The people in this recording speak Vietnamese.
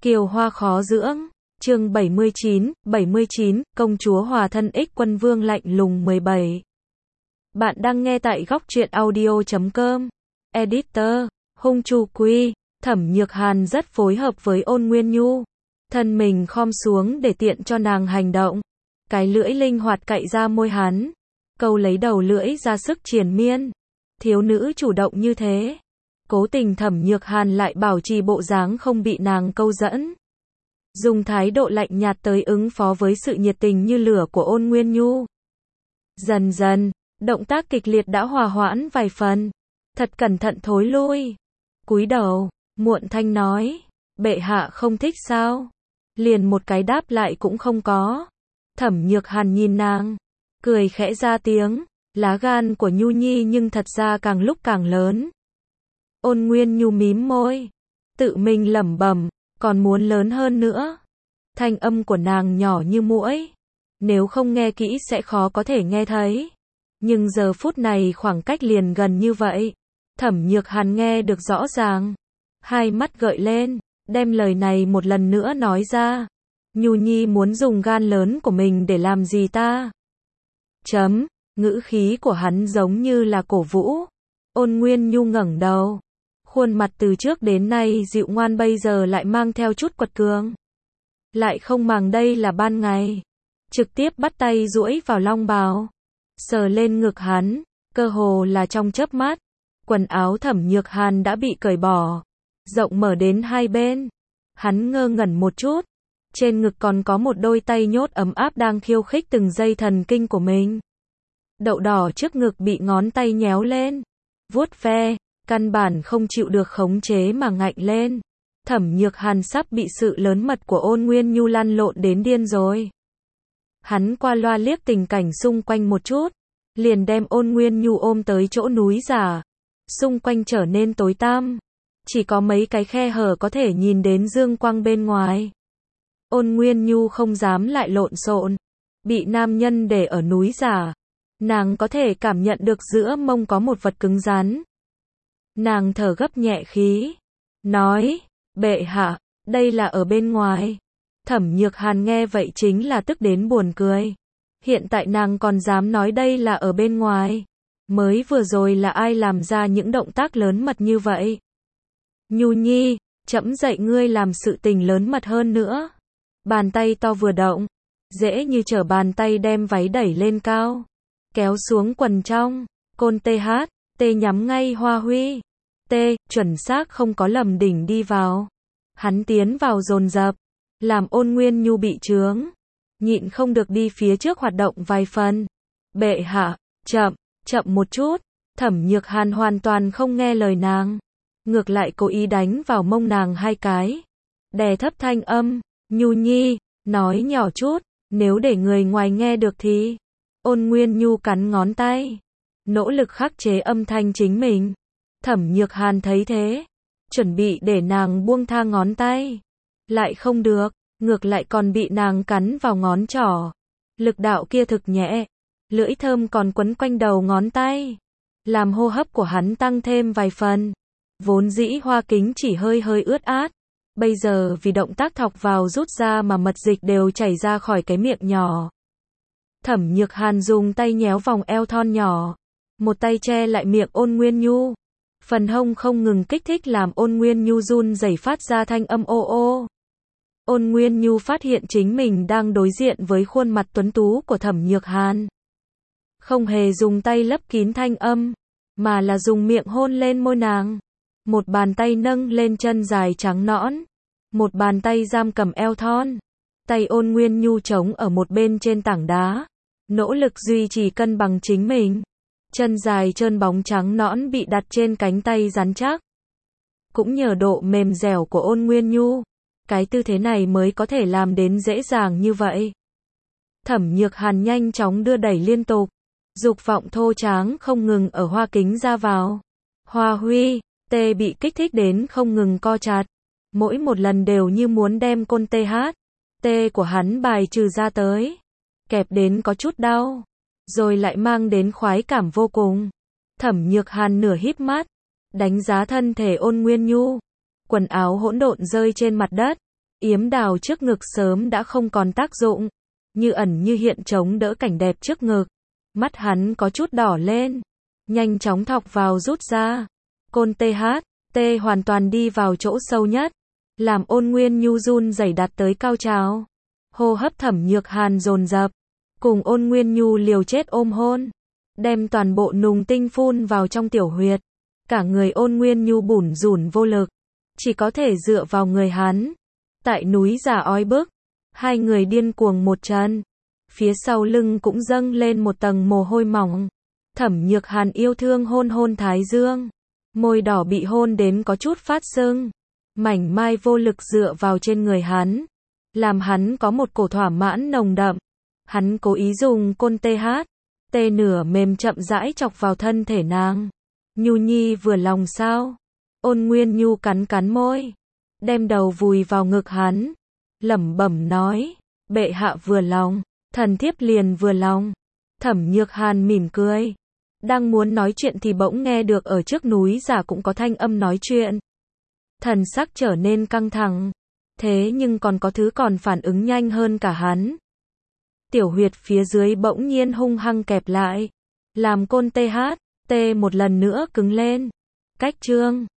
Kiều hoa khó dưỡng. Chương 79, công chúa hòa thân ích quân vương lạnh lùng 17. Bạn đang nghe tại góc truyện audio.com. Editor, Hung Chu Quy. Thẩm Nhược Hàn rất phối hợp với Ôn Nguyên Nhu. Thân mình khom xuống để tiện cho nàng hành động. Cái lưỡi linh hoạt cạy ra môi hắn. Câu lấy đầu lưỡi ra sức triền miên. Thiếu nữ chủ động như thế. Cố tình Thẩm Nhược Hàn lại bảo trì bộ dáng không bị nàng câu dẫn. Dùng thái độ lạnh nhạt tới ứng phó với sự nhiệt tình như lửa của Ôn Nguyên Nhu. Dần dần, động tác kịch liệt đã hòa hoãn vài phần. Thật cẩn thận thối lui. Cúi đầu, muộn thanh nói, bệ hạ không thích sao? Liền một cái đáp lại cũng không có. Thẩm Nhược Hàn nhìn nàng, cười khẽ ra tiếng, lá gan của Nhu Nhi nhưng thật ra càng lúc càng lớn. Ôn Nguyên Nhu mím môi, tự mình lẩm bẩm, còn muốn lớn hơn nữa. Thanh âm của nàng nhỏ như muỗi, nếu không nghe kỹ sẽ khó có thể nghe thấy. Nhưng giờ phút này khoảng cách liền gần như vậy. Thẩm Nhược Hàn nghe được rõ ràng. Hai mắt gợi lên, đem lời này một lần nữa nói ra. Nhu Nhi muốn dùng gan lớn của mình để làm gì ta? Ngữ khí của hắn giống như là cổ vũ. Ôn Nguyên Nhu ngẩng đầu. Khuôn mặt từ trước đến nay dịu ngoan bây giờ lại mang theo chút quật cường. Lại không màng đây là ban ngày. Trực tiếp bắt tay duỗi vào long bào. Sờ lên ngực hắn, cơ hồ là trong chớp mắt. Quần áo Thẩm Nhược Hàn đã bị cởi bỏ. Rộng mở đến hai bên. Hắn ngơ ngẩn một chút. Trên ngực còn có một đôi tay nhốt ấm áp đang khiêu khích từng dây thần kinh của mình. Đậu đỏ trước ngực bị ngón tay nhéo lên. Vuốt ve. Căn bản không chịu được khống chế mà ngạnh lên. Thẩm Nhược Hàn sắp bị sự lớn mật của Ôn Nguyên Nhu lăn lộn đến điên rồi. Hắn qua loa liếc tình cảnh xung quanh một chút. Liền đem Ôn Nguyên Nhu ôm tới chỗ núi giả. Xung quanh trở nên tối tăm. Chỉ có mấy cái khe hở có thể nhìn đến dương quang bên ngoài. Ôn Nguyên Nhu không dám lại lộn xộn. Bị nam nhân để ở núi giả. Nàng có thể cảm nhận được giữa mông có một vật cứng rắn. Nàng thở gấp nhẹ khí. Nói, bệ hạ, đây là ở bên ngoài. Thẩm Nhược Hàn nghe vậy chính là tức đến buồn cười. Hiện tại nàng còn dám nói đây là ở bên ngoài. Mới vừa rồi là ai làm ra những động tác lớn mật như vậy? Nhu Nhi, trẫm dạy ngươi làm sự tình lớn mật hơn nữa. Bàn tay to vừa động, dễ như trở bàn tay đem váy đẩy lên cao. Kéo xuống quần trong, côn tê nhắm ngay Hoa Huy. Chuẩn xác không có lầm đỉnh đi vào. Hắn tiến vào dồn dập, làm Ôn Nguyên Nhu bị chướng. Nhịn không được đi phía trước hoạt động vài phần. Bệ hạ, chậm một chút. Thẩm Nhược Hàn hoàn toàn không nghe lời nàng. Ngược lại cố ý đánh vào mông nàng hai cái. Đè thấp thanh âm, Nhu Nhi, nói nhỏ chút, nếu để người ngoài nghe được thì. Ôn Nguyên Nhu cắn ngón tay. Nỗ lực khắc chế âm thanh chính mình. Thẩm Nhược Hàn thấy thế. Chuẩn bị để nàng buông tha ngón tay. Lại không được, ngược lại còn bị nàng cắn vào ngón trỏ. Lực đạo kia thực nhẹ. Lưỡi thơm còn quấn quanh đầu ngón tay. Làm hô hấp của hắn tăng thêm vài phần. Vốn dĩ hoa kính chỉ hơi ướt át. Bây giờ vì động tác thọc vào rút ra mà mật dịch đều chảy ra khỏi cái miệng nhỏ. Thẩm Nhược Hàn dùng tay nhéo vòng eo thon nhỏ. Một tay che lại miệng Ôn Nguyên Nhu. Phần hông không ngừng kích thích làm Ôn Nguyên Nhu run rẩy phát ra thanh âm ô ô. Ôn Nguyên Nhu phát hiện chính mình đang đối diện với khuôn mặt tuấn tú của Thẩm Nhược Hàn. Không hề dùng tay lấp kín thanh âm, mà là dùng miệng hôn lên môi nàng. Một bàn tay nâng lên chân dài trắng nõn. Một bàn tay giam cầm eo thon. Tay Ôn Nguyên Nhu chống ở một bên trên tảng đá. Nỗ lực duy trì cân bằng chính mình. Chân dài trơn bóng trắng nõn bị đặt trên cánh tay rắn chắc. Cũng nhờ độ mềm dẻo của Ôn Nguyên Nhu. Cái tư thế này mới có thể làm đến dễ dàng như vậy. Thẩm Nhược Hàn nhanh chóng đưa đẩy liên tục. Dục vọng thô tráng không ngừng ở hoa kính ra vào. Hoa Huy, bị kích thích đến không ngừng co chặt. Mỗi một lần đều như muốn đem côn của hắn bài trừ ra tới. Kẹp đến có chút đau. Rồi lại mang đến khoái cảm vô cùng. Thẩm Nhược Hàn nửa híp mắt. Đánh giá thân thể Ôn Nguyên Nhu. Quần áo hỗn độn rơi trên mặt đất. Yếm đào trước ngực sớm đã không còn tác dụng, như ẩn như hiện chống đỡ cảnh đẹp trước ngực. Mắt hắn có chút đỏ lên, nhanh chóng thọc vào rút ra. Côn THT hoàn toàn đi vào chỗ sâu nhất, làm Ôn Nguyên Nhu run rẩy đạt tới cao trào. Hô hấp Thẩm Nhược Hàn dồn dập, cùng Ôn Nguyên Nhu liều chết ôm hôn, đem toàn bộ nùng tinh phun vào trong tiểu huyệt. Cả người Ôn Nguyên Nhu bủn rủn vô lực, chỉ có thể dựa vào người hắn. Tại núi giả oi bức, hai người điên cuồng một trận. Phía sau lưng cũng dâng lên một tầng mồ hôi mỏng. Thẩm Nhược Hàn yêu thương hôn hôn thái dương, môi đỏ bị hôn đến có chút phát sưng, mảnh mai vô lực dựa vào trên người hắn, làm hắn có một cổ thỏa mãn nồng đậm. Hắn cố ý dùng côn THT nửa mềm chậm rãi chọc vào thân thể nàng. Nhu nhi vừa lòng sao? Ôn Nguyên Nhu cắn cắn môi, đem đầu vùi vào ngực hắn, lẩm bẩm nói, bệ hạ vừa lòng, thần thiếp liền vừa lòng. Thẩm Nhược Hàn mỉm cười, đang muốn nói chuyện thì bỗng nghe được ở trước núi giả cũng có thanh âm nói chuyện. Thần sắc trở nên căng thẳng, thế nhưng còn có thứ còn phản ứng nhanh hơn cả hắn. Tiểu huyệt phía dưới bỗng nhiên hung hăng kẹp lại, làm côn THT một lần nữa cứng lên. Cách chương